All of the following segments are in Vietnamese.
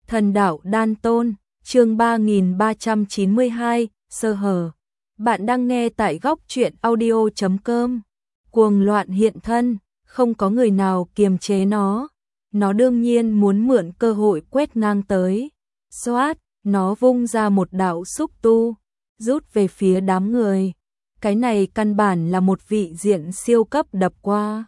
Thần đạo đan tôn, chương 3392, sơ hở. Bạn đang nghe tại góc truyện audio.com. Cuồng loạn hiện thân, không có người nào kiềm chế nó. Nó đương nhiên muốn mượn cơ hội quét ngang tới. Xoát, nó vung ra một đạo xúc tu, rút về phía đám người. Cái này căn bản là một vị diện siêu cấp đập qua.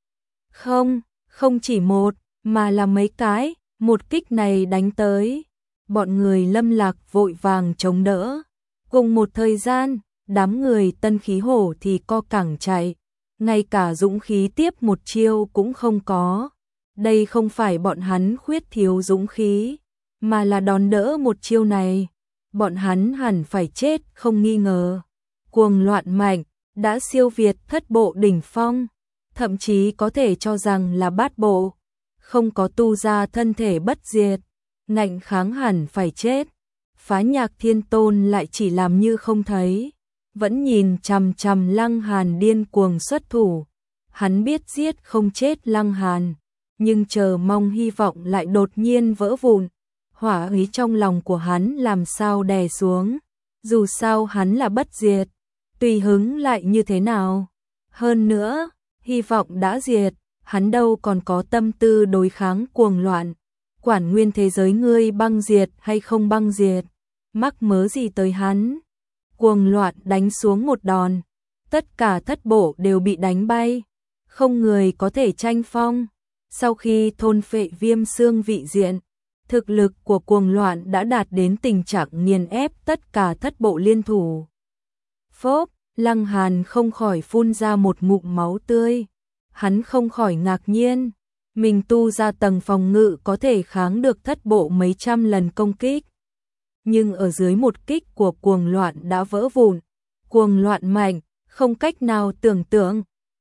Không chỉ một, mà là mấy cái. Một kích này đánh tới, bọn người Lâm Lạc vội vàng chống đỡ. Cùng một thời gian, đám người Tân Khí Hổ thì co cẳng chạy, ngay cả dũng khí tiếp một chiêu cũng không có. Đây không phải bọn hắn khuyết thiếu dũng khí, mà là đón đỡ một chiêu này, bọn hắn hẳn phải chết không nghi ngờ. Cuồng loạn mạnh, đã siêu việt thất bộ đỉnh phong, thậm chí có thể cho rằng là bát bộ. Không có tu ra thân thể bất diệt, ngạnh kháng hẳn phải chết. Phá Nhạc Thiên Tôn lại chỉ làm như không thấy, vẫn nhìn chằm chằm Lăng Hàn điên cuồng xuất thủ. Hắn biết giết không chết Lăng Hàn, nhưng chờ mong hy vọng lại đột nhiên vỡ vụn. Hỏa ý trong lòng của hắn làm sao đè xuống, dù sao hắn là bất diệt, tùy hứng lại như thế nào. Hơn nữa, hy vọng đã diệt, hắn đâu còn có tâm tư đối kháng cuồng loạn. Quản nguyên thế giới ngươi băng diệt hay không băng diệt, mắc mớ gì tới hắn. Cuồng loạn đánh xuống một đòn, tất cả thất bộ đều bị đánh bay, không người có thể tranh phong. Sau khi thôn phệ viêm xương vị diện, thực lực của cuồng loạn đã đạt đến tình trạng nghiền ép tất cả thất bộ liên thủ. Phốp, Lăng Hàn không khỏi phun ra một ngụm máu tươi. Hắn không khỏi ngạc nhiên, mình tu ra tầng phòng ngự có thể kháng được thất bộ mấy trăm lần công kích. Nhưng ở dưới một kích của cuồng loạn đã vỡ vụn, cuồng loạn mạnh, không cách nào tưởng tượng.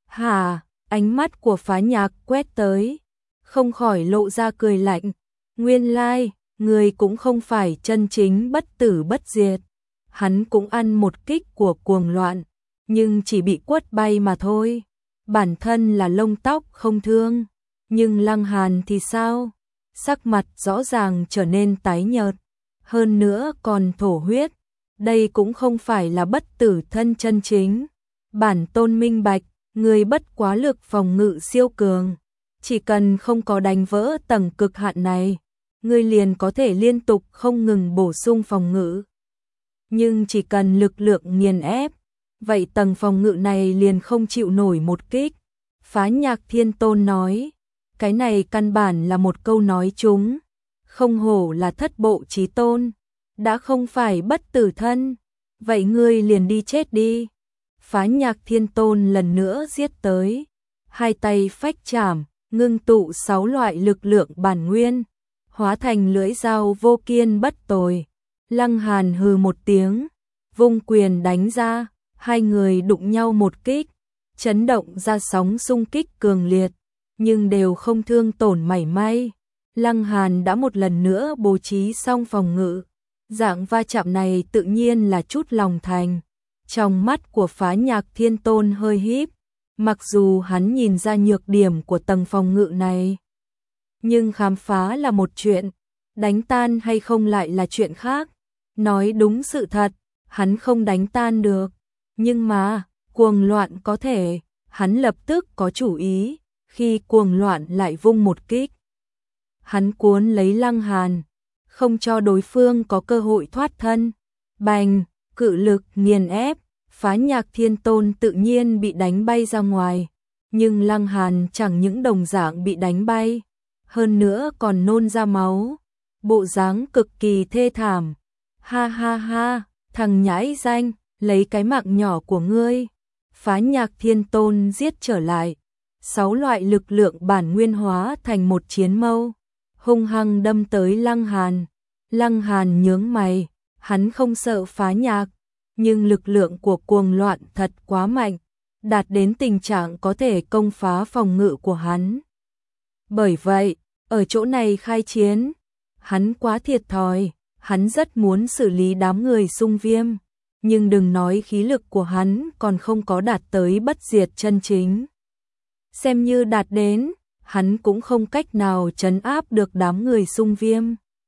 Ánh mắt của Phá Nhạc quét tới, không khỏi lộ ra cười lạnh. Nguyên lai, người cũng không phải chân chính bất tử bất diệt. Hắn cũng ăn một kích của cuồng loạn, nhưng chỉ bị quất bay mà thôi. Bản thân là lông tóc không thương, nhưng Lăng Hàn thì sao? Sắc mặt rõ ràng trở nên tái nhợt, hơn nữa còn thổ huyết. Đây cũng không phải là bất tử thân chân chính. Bản tôn minh bạch, người bất quá lực phòng ngự siêu cường, chỉ cần không có đánh vỡ tầng cực hạn này, người liền có thể liên tục không ngừng bổ sung phòng ngự. Nhưng chỉ cần lực lượng nghiền ép, vậy tầng phòng ngự này liền không chịu nổi một kích. Phá Nhạc Thiên Tôn nói, cái này căn bản là một câu nói trúng. Không hổ là thất bộ chí tôn, đã không phải bất tử thân, vậy ngươi liền đi chết đi. Phá Nhạc Thiên Tôn lần nữa giết tới, hai tay phách chảm, ngưng tụ 6 loại lực lượng bản nguyên, hóa thành lưỡi dao vô kiên bất tồi. Lăng Hàn hừ một tiếng, vung quyền đánh ra, hai người đụng nhau một kích, chấn động ra sóng xung kích cường liệt, nhưng đều không thương tổn mảy may. Lăng Hàn đã một lần nữa bố trí xong phòng ngự, dạng va chạm này tự nhiên là chút lòng thành. Trong mắt của Phá Nhạc Thiên Tôn hơi híp, mặc dù hắn nhìn ra nhược điểm của tầng phòng ngự này, nhưng khám phá là một chuyện, đánh tan hay không lại là chuyện khác. Nói đúng sự thật, hắn không đánh tan được, nhưng mà cuồng loạn có thể. Hắn lập tức có chủ ý, khi cuồng loạn lại vung một kích, hắn cuốn lấy Lăng Hàn, không cho đối phương có cơ hội thoát thân. Bành, cự lực nghiền ép, Phá Nhạc Thiên Tôn tự nhiên bị đánh bay ra ngoài, nhưng Lăng Hàn chẳng những đồng dạng bị đánh bay, hơn nữa còn nôn ra máu, bộ dáng cực kỳ thê thảm. Ha, thằng nhãi danh, lấy cái mạng nhỏ của ngươi. Phá Nhạc Thiên Tôn giết trở lại, 6 loại lực lượng bản nguyên hóa thành một chiến mâu, hung hăng đâm tới Lăng Hàn. Lăng Hàn nhướng mày, hắn không sợ Phá Nhạc, nhưng lực lượng của cuồng loạn thật quá mạnh, đạt đến tình trạng có thể công phá phòng ngự của hắn. Bởi vậy, ở chỗ này khai chiến, hắn quá thiệt thòi. Hắn rất muốn xử lý đám người xung viêm, nhưng đừng nói khí lực của hắn còn không có đạt tới bất diệt chân chính. Xem như đạt đến, hắn cũng không cách nào trấn áp được đám người xung viêm.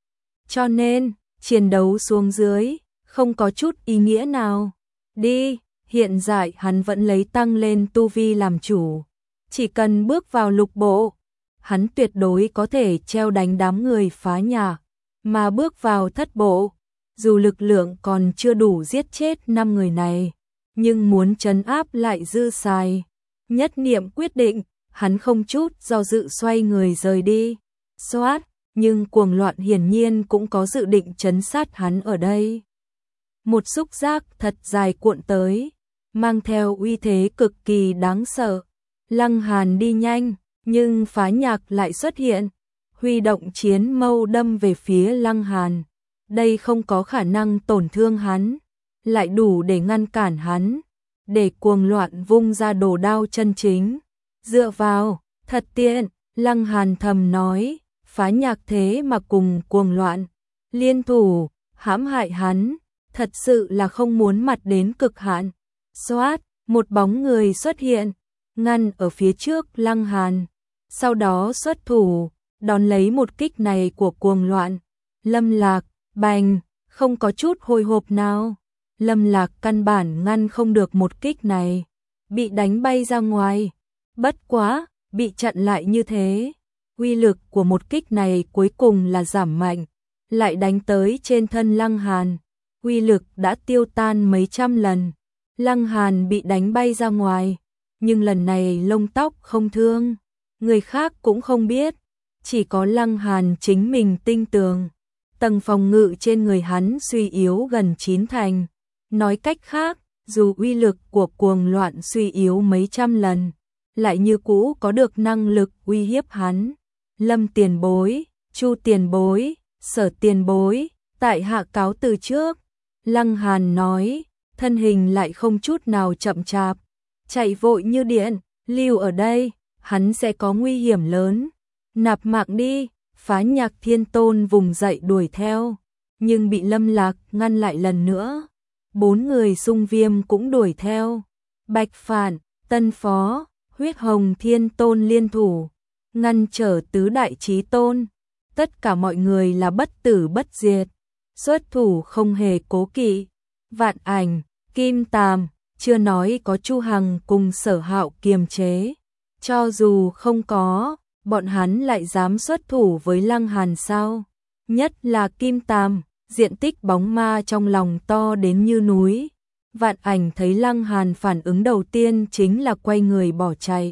cho nên, chiến đấu xuống dưới, không có chút ý nghĩa nào. Đi, hiện tại hắn vẫn lấy tăng lên tu vi làm chủ. Chỉ cần bước vào lục bộ, hắn tuyệt đối có thể treo đánh đám người phá nhà. Mà bước vào thất bộ, dù lực lượng còn chưa đủ giết chết 5 người này, nhưng muốn trấn áp lại dư xài. Nhất niệm quyết định, hắn không chút do dự xoay người rời đi. Xoát, nhưng cuồng loạn hiển nhiên cũng có dự định trấn sát hắn ở đây. Một xúc giác thật dài cuộn tới, mang theo uy thế cực kỳ đáng sợ. Lăng Hàn đi nhanh, nhưng phá nhạc lại xuất hiện, huy động chiến mâu đâm về phía Lăng Hàn. Đây không có khả năng tổn thương hắn, lại đủ để ngăn cản hắn, để cuồng loạn vung ra đồ đao chân chính. Dựa vào, thật tiện, Lăng Hàn thầm nói, phá nhạc thế mà cùng cuồng loạn liên thủ, hãm hại hắn, thật sự là không muốn mặt đến cực hạn. Xoát, một bóng người xuất hiện, ngăn ở phía trước Lăng Hàn, sau đó xuất thủ, đón lấy một kích này của cuồng loạn. Lâm Lạc, bành, không có chút hồi hộp nào. Lâm Lạc căn bản ngăn không được một kích này, bị đánh bay ra ngoài. Bất quá, bị chặn lại như thế, uy lực của một kích này cuối cùng là giảm mạnh, lại đánh tới trên thân Lăng Hàn, uy lực đã tiêu tan mấy trăm lần. Lăng Hàn bị đánh bay ra ngoài, nhưng lần này lông tóc không thương, người khác cũng không biết, chỉ có Lăng Hàn chính mình tinh tường. Tầng phòng ngự trên người hắn suy yếu gần 9 thành. Nói cách khác, dù uy lực của cuồng loạn suy yếu mấy trăm lần, lại như cũ có được năng lực uy hiếp hắn. Lâm tiền bối, Chu tiền bối, Sở tiền bối, tại hạ cáo từ trước. Lăng Hàn nói, thân hình lại không chút nào chậm chạp, chạy vội như điện, lưu ở đây, hắn sẽ có nguy hiểm lớn. Nạp mạng đi. Phá nhạc thiên tôn vùng dậy đuổi theo, nhưng bị Lâm Lạc ngăn lại lần nữa. 4 người xung viêm cũng đuổi theo. Bạch Phản, Tân Phó, Huyết Hồng Thiên Tôn liên thủ, ngăn trở tứ đại chí tôn. Tất cả mọi người là bất tử bất diệt, xuất thủ không hề cố kỵ. Vạn Ảnh, Kim Tàm, chưa nói có Chu Hằng cùng Sở Hạo kiềm chế. Cho dù không có, bọn hắn lại dám xuất thủ với Lăng Hàn sao? Nhất là Kim Tàm, diện tích bóng ma trong lòng to đến như núi. Vạn Ảnh thấy Lăng Hàn phản ứng đầu tiên chính là quay người bỏ chạy.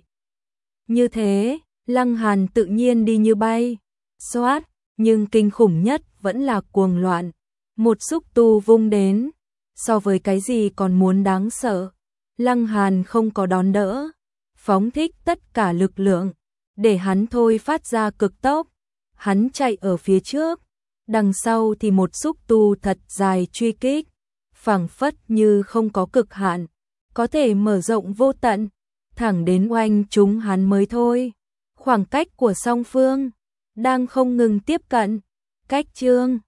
Như thế, Lăng Hàn tự nhiên đi như bay. Xoát, nhưng kinh khủng nhất vẫn là cuồng loạn. Một xúc tu vung đến, so với cái gì còn muốn đáng sợ. Lăng Hàn không có đón đỡ, phóng thích tất cả lực lượng, để hắn thôi phát ra cực tốc. Hắn chạy ở phía trước, đằng sau thì một xúc tu thật dài truy kích, phảng phất như không có cực hạn, có thể mở rộng vô tận, thẳng đến oanh chúng hắn mới thôi. Khoảng cách của song phương đang không ngừng tiếp cận. Cách chương